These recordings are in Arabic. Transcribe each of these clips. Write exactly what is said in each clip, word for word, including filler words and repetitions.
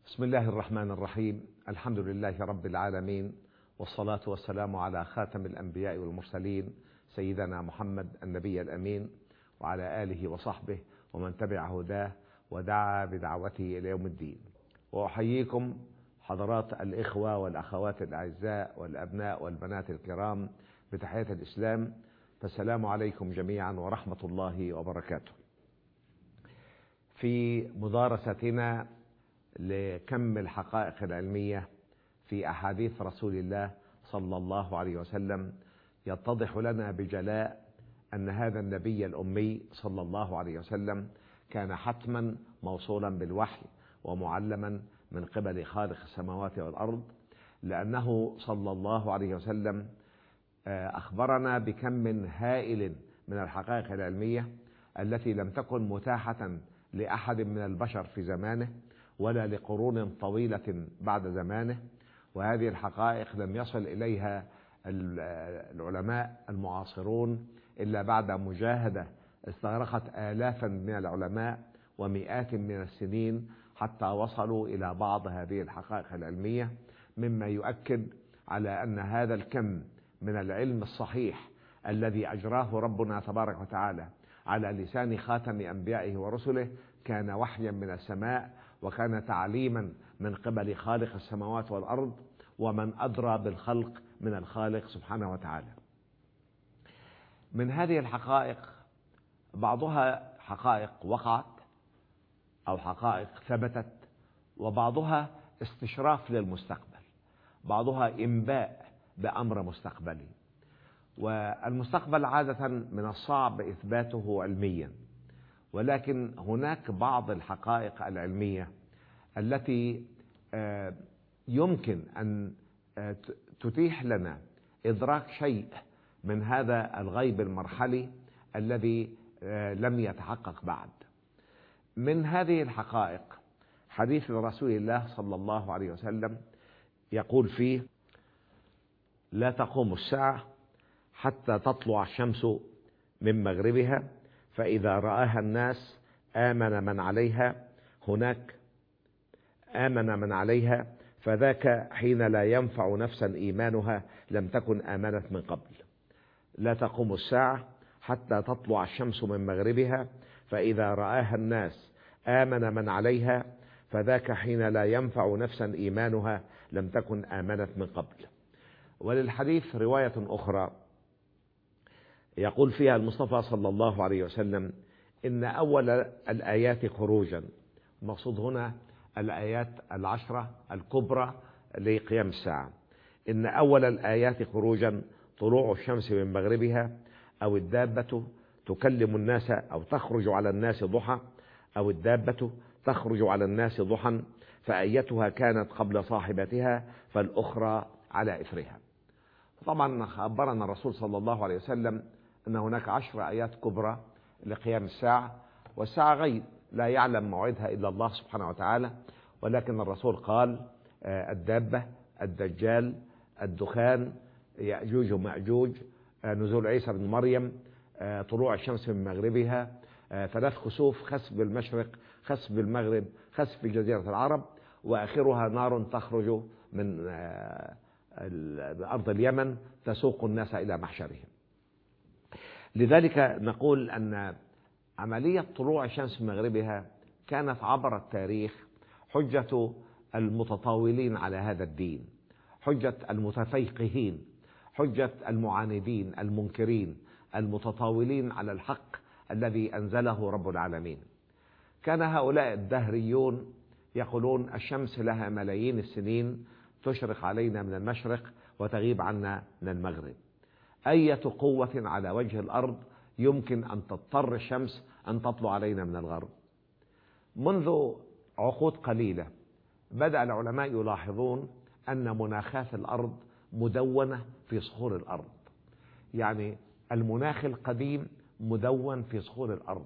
بسم الله الرحمن الرحيم. الحمد لله رب العالمين، والصلاة والسلام على خاتم الأنبياء والمرسلين سيدنا محمد النبي الأمين، وعلى آله وصحبه ومن تبع هداه ودعا بدعوته إلى يوم الدين. وأحييكم حضرات الإخوة والأخوات الأعزاء والأبناء والبنات الكرام بتحية الإسلام، فالسلام عليكم جميعا ورحمة الله وبركاته. في مدارستنا لكم الحقائق العلمية في أحاديث رسول الله صلى الله عليه وسلم، يتضح لنا بجلاء أن هذا النبي الأمي صلى الله عليه وسلم كان حتما موصولا بالوحي ومعلما من قبل خالق السماوات والأرض، لأنه صلى الله عليه وسلم أخبرنا بكم هائل من الحقائق العلمية التي لم تكن متاحة لأحد من البشر في زمانه ولا لقرون طويلة بعد زمانه. وهذه الحقائق لم يصل إليها العلماء المعاصرون إلا بعد مجاهدة استغرقت آلافا من العلماء ومئات من السنين حتى وصلوا إلى بعض هذه الحقائق العلمية، مما يؤكد على أن هذا الكم من العلم الصحيح الذي أجراه ربنا تبارك وتعالى على لسان خاتم أنبيائه ورسله كان وحيا من السماء، وكان تعليما من قبل خالق السماوات والأرض، ومن أدرى بالخلق من الخالق سبحانه وتعالى. من هذه الحقائق بعضها حقائق وقعت أو حقائق ثبتت، وبعضها استشراف للمستقبل، بعضها إنباء بأمر مستقبلي. والمستقبل عادة من الصعب إثباته علميا، ولكن هناك بعض الحقائق العلمية التي يمكن أن تتيح لنا إدراك شيء من هذا الغيب المرحلي الذي لم يتحقق بعد. من هذه الحقائق حديث رسول الله صلى الله عليه وسلم يقول فيه: لا تقوم الساعة حتى تطلع الشمس من مغربها، فإذا رآها الناس آمن من عليها هناك آمن من عليها فذاك حين لا ينفع نفسا إيمانها لم تكن آمنت من قبل. لا تقوم الساعة حتى تطلع الشمس من مغربها، فإذا رآها الناس آمن من عليها فذاك حين لا ينفع نفسا إيمانها لم تكن آمنت من قبل. وللحديث رواية أخرى يقول فيها المصطفى صلى الله عليه وسلم: إن أول الآيات خروجا، المقصود هنا الآيات العشرة الكبرى لقيام الساعة، إن أول الآيات خروجا طلوع الشمس من مغربها، أو الدابة تكلم الناس أو تخرج على الناس ضحى، أو الدابة تخرج على الناس ضحى، فأيتها كانت قبل صاحبتها فالأخرى على إثرها. طبعا خبرنا الرسول صلى الله عليه وسلم أن هناك عشر آيات كبرى لقيام الساعة، والساعة غيب لا يعلم موعدها إلا الله سبحانه وتعالى، ولكن الرسول قال: الدابة، الدجال، الدخان، يأجوج ومأجوج، نزول عيسى بن مريم، طلوع الشمس من مغربها، ثلاث خسوف، خسف بالمشرق، خسف بالمغرب، خسف في جزيرة العرب، وآخرها نار تخرج من أرض اليمن تسوق الناس إلى محشرهم. لذلك نقول أن عملية طلوع الشمس من مغربها كانت عبر التاريخ حجة المتطاولين على هذا الدين، حجة المتفيقهين، حجة المعاندين المنكرين المتطاولين على الحق الذي أنزله رب العالمين. كان هؤلاء الدهريون يقولون: الشمس لها ملايين السنين تشرق علينا من المشرق وتغيب عنا من المغرب، أية قوة على وجه الأرض يمكن أن تضطر الشمس أن تطلع علينا من الغرب؟ منذ عقود قليلة بدأ العلماء يلاحظون أن مناخات الأرض مدونة في صخور الأرض، يعني المناخ القديم مدون في صخور الأرض.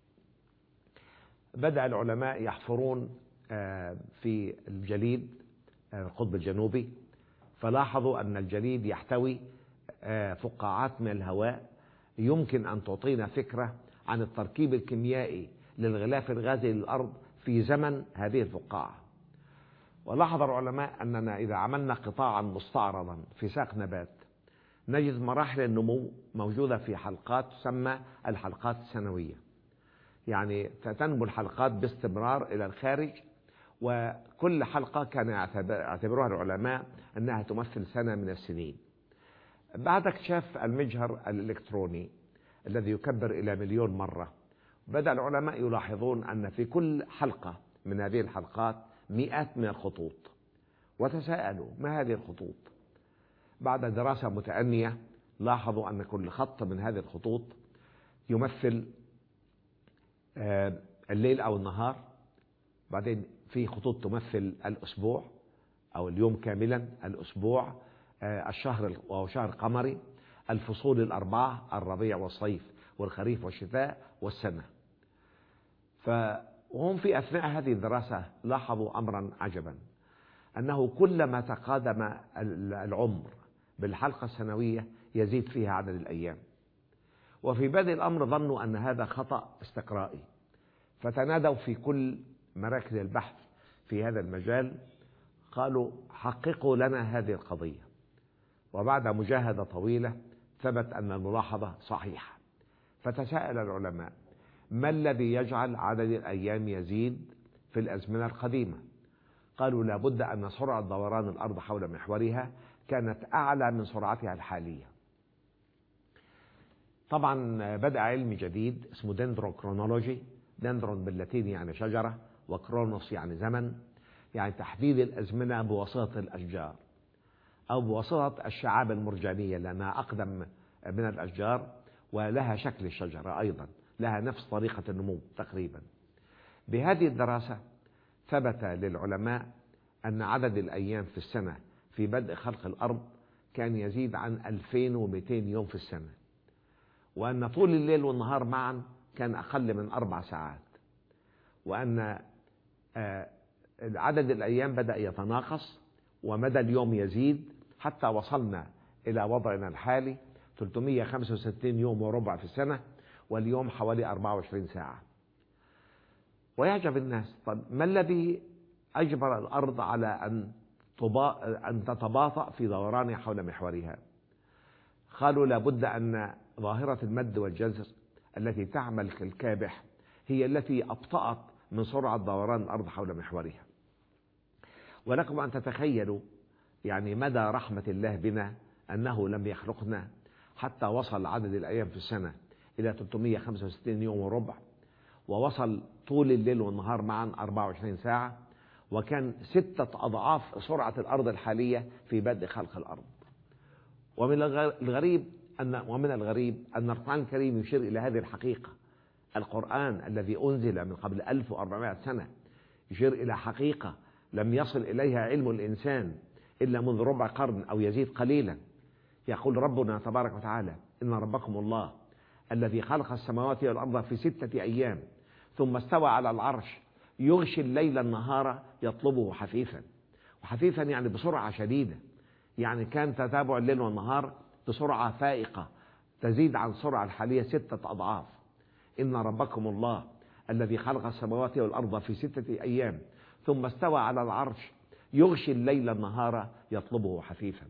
بدأ العلماء يحفرون في الجليد القطب الجنوبي، فلاحظوا أن الجليد يحتوي فقاعات من الهواء يمكن أن تعطينا فكرة عن التركيب الكيميائي للغلاف الغازي للأرض في زمن هذه الفقاعة. ولاحظ العلماء أننا إذا عملنا قطاعا مستعرضا في ساق نبات نجد مراحل النمو موجودة في حلقات تسمى الحلقات السنوية، يعني تنمو الحلقات باستمرار إلى الخارج، وكل حلقة كان يعتبرها العلماء أنها تمثل سنة من السنين. بعد اكتشاف المجهر الإلكتروني الذي يكبر إلى مليون مرة، بدأ العلماء يلاحظون أن في كل حلقة من هذه الحلقات مئات من الخطوط، وتساءلوا ما هذه الخطوط؟ بعد دراسة متأنية لاحظوا أن كل خط من هذه الخطوط يمثل الليل أو النهار، بعدين في خطوط تمثل الأسبوع أو اليوم كاملا، الأسبوع، الشهر وهو شهر قمري، الفصول الأربعة، الربيع والصيف والخريف والشتاء والسنة. فهم في أثناء هذه الدراسة لاحظوا أمرا عجبا، أنه كلما تقادم العمر بالحلقة السنوية يزيد فيها عدد الأيام. وفي بدء الأمر ظنوا أن هذا خطأ استقرائي، فتنادوا في كل مراكز البحث في هذا المجال، قالوا حققوا لنا هذه القضية. وبعد مجاهدة طويلة ثبت أن الملاحظة صحيحة، فتساءل العلماء ما الذي يجعل عدد الأيام يزيد في الأزمنة القديمة؟ قالوا لابد أن سرعة دوران الأرض حول محورها كانت أعلى من سرعتها الحالية. طبعا بدأ علم جديد اسمه دندروكرونولوجي، دندرون باللاتيني يعني شجرة، وكرونوس يعني زمن، يعني تحديد الأزمنة بواسطة الأشجار أو بواسطة الشعاب المرجانية، لأنها أقدم من الأشجار ولها شكل الشجرة، أيضا لها نفس طريقة النمو تقريبا. بهذه الدراسة ثبت للعلماء أن عدد الأيام في السنة في بدء خلق الأرض كان يزيد عن ألفين ومئتين يوم في السنة، وأن طول الليل والنهار معا كان أقل من أربع ساعات، وأن عدد الأيام بدأ يتناقص ومدى اليوم يزيد حتى وصلنا إلى وضعنا الحالي ثلاثمئة وخمسة وستين يوم وربع في السنة، واليوم حوالي أربعة وعشرين ساعة. ويعجب الناس، طب ما الذي أجبر الأرض على أن أن تتباطأ في دورانها حول محورها؟ قالوا لابد أن ظاهرة المد والجزر التي تعمل كالكابح هي التي أبطأت من سرعة دوران الأرض حول محورها. ولكم أن تتخيلوا يعني مدى رحمة الله بنا أنه لم يخلقنا حتى وصل عدد الأيام في السنة إلى ثلاثمئة وخمسة وستين يوم وربع، ووصل طول الليل والنهار معا أربعة وعشرين ساعة، وكان ستة أضعاف سرعة الأرض الحالية في بدء خلق الأرض. ومن الغريب أن ومن الغريب أن القرآن الكريم يشير إلى هذه الحقيقة. القرآن الذي أنزل من قبل ألف وأربعمائة سنة يشير إلى حقيقة لم يصل إليها علم الإنسان إلا منذ ربع قرن أو يزيد قليلا. يقول ربنا تبارك وتعالى: إن ربكم الله الذي خلق السماوات والأرض في ستة أيام ثم استوى على العرش يغشي الليل النهار يطلبه حثيثا. وحثيثا يعني بسرعة شديدة، يعني كان تتابع الليل والنهار بسرعة فائقة تزيد عن السرعة الحالية ستة أضعاف. إن ربكم الله الذي خلق السماوات والأرض في ستة أيام ثم استوى على العرش يغشي الليل النهار يطلبه حثيثا.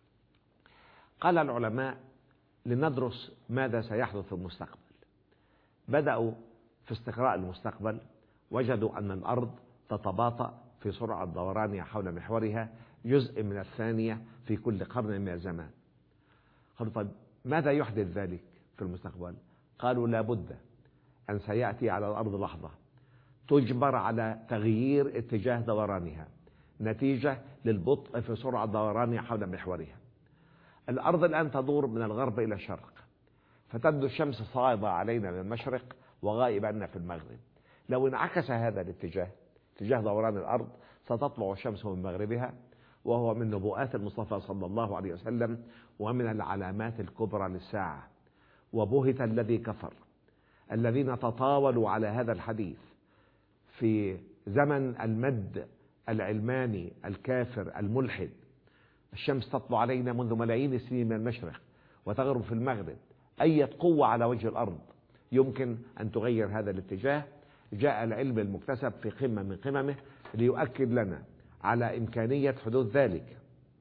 قال العلماء لندرس ماذا سيحدث في المستقبل. بدأوا في استقراء المستقبل، وجدوا أن الأرض تتباطأ في سرعة دورانها حول محورها جزء من الثانية في كل قرن من الزمان. قالوا طيب ماذا يحدث ذلك في المستقبل؟ قالوا لابد أن سيأتي على الأرض لحظة تجبر على تغيير اتجاه دورانها نتيجة للبطء في سرعة دورانها حول محورها. الأرض الآن تدور من الغرب إلى الشرق، فتبدو الشمس صاعدة علينا من المشرق وغائبة عنا في المغرب. لو انعكس هذا الاتجاه، اتجاه دوران الأرض، ستطلع الشمس من مغربها، وهو من نبوءات المصطفى صلى الله عليه وسلم ومن العلامات الكبرى للساعة. وبهت الذي كفر الذين تطاولوا على هذا الحديث في زمن المد العلماني الكافر الملحد. الشمس تطلع علينا منذ ملايين السنين من المشرق وتغرب في المغرب. أي قوة على وجه الأرض يمكن أن تغير هذا الاتجاه؟ جاء العلم المكتسب في قمة من قممه ليؤكد لنا على إمكانية حدوث ذلك،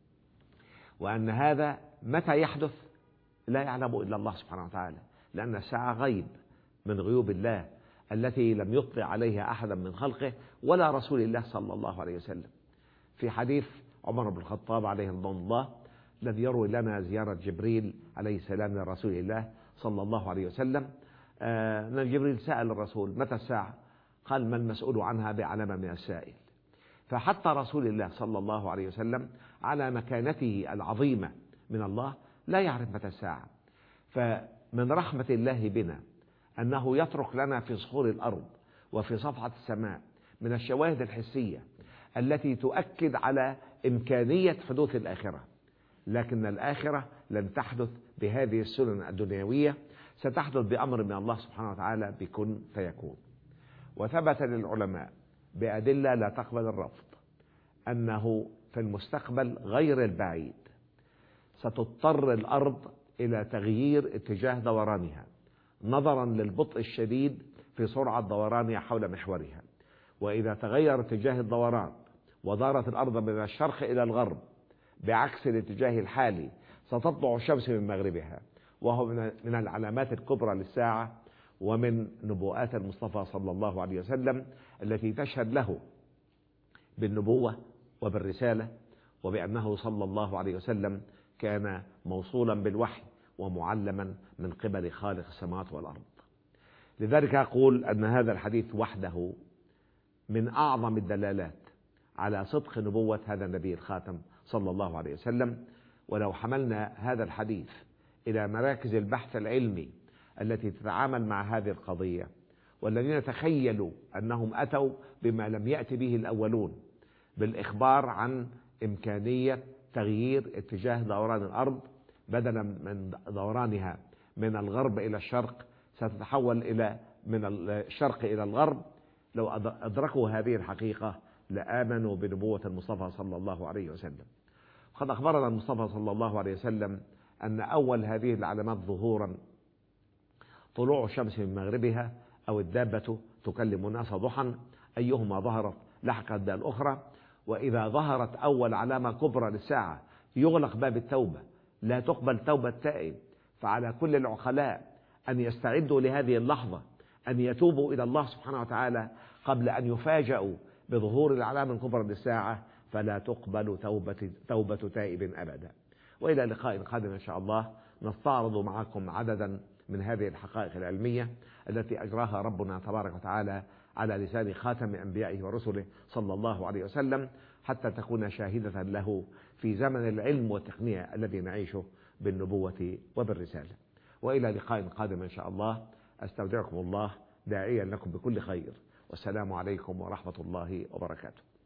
وأن هذا متى يحدث لا يعلم إلا الله سبحانه وتعالى، لأن الساعة غيب من غيوب الله التي لم يطلع عليها أحدا من خلقه ولا رسول الله صلى الله عليه وسلم. في حديث عمر بن الخطاب عليه رضوان الله الذي يروي لنا زيارة جبريل عليه السلام لرسول الله صلى الله عليه وسلم، أن جبريل سأل الرسول متى الساعة؟ قال: ما المسؤول عنها بأعلم من السائل. فحتى رسول الله صلى الله عليه وسلم على مكانته العظيمة من الله لا يعرف متى الساعة. فمن رحمة الله بنا أنه يترك لنا في صخور الأرض وفي صفحة السماء من الشواهد الحسية التي تؤكد على إمكانية حدوث الآخرة، لكن الآخرة لن تحدث بهذه السنن الدنيوية، ستحدث بأمر من الله سبحانه وتعالى بكن فيكون. وثبت للعلماء بأدلة لا تقبل الرفض أنه في المستقبل غير البعيد ستضطر الأرض إلى تغيير اتجاه دورانها نظرا للبطء الشديد في سرعة دورانها حول محورها، وإذا تغير اتجاه الدوران ودارت الأرض من الشرق إلى الغرب بعكس الاتجاه الحالي ستطلع الشمس من مغربها، وهو من العلامات الكبرى للساعة ومن نبوءات المصطفى صلى الله عليه وسلم التي تشهد له بالنبوة وبالرسالة، وبأنه صلى الله عليه وسلم كان موصولا بالوحي ومعلما من قبل خالق السماوات والأرض. لذلك أقول أن هذا الحديث وحده من أعظم الدلالات على صدق نبوة هذا النبي الخاتم صلى الله عليه وسلم. ولو حملنا هذا الحديث إلى مراكز البحث العلمي التي تتعامل مع هذه القضية، والذين تخيلوا أنهم أتوا بما لم يأتي به الأولون بالإخبار عن إمكانية تغيير اتجاه دوران الأرض، بدلا من دورانها من الغرب إلى الشرق ستتحول إلى من الشرق إلى الغرب، لو أدركوا هذه الحقيقة لآمنوا بنبوة المصطفى صلى الله عليه وسلم. قد أخبرنا المصطفى صلى الله عليه وسلم أن أول هذه العلامات ظهورا طلوع الشمس من مغربها أو الدابة تكلم الناس ضحى، أيهما ظهرت لحقت بها الأخرى. وإذا ظهرت أول علامة كبرى للساعة يغلق باب التوبة، لا تقبل توبة تائب. فعلى كل العقلاء أن يستعدوا لهذه اللحظة، أن يتوبوا إلى الله سبحانه وتعالى قبل أن يفاجئوا بظهور العلامة الكبرى للساعة، فلا تقبل توبة, توبة تائب أبدا. وإلى لقاء قادم إن شاء الله نستعرض معكم عددا من هذه الحقائق العلمية التي أجراها ربنا تبارك وتعالى على لسان خاتم أنبيائه ورسله صلى الله عليه وسلم، حتى تكون شاهدة له في زمن العلم والتقنية الذي نعيشه بالنبوة وبالرسالة. وإلى لقاء قادم إن شاء الله، أستودعكم الله داعيا لكم بكل خير، والسلام عليكم ورحمة الله وبركاته.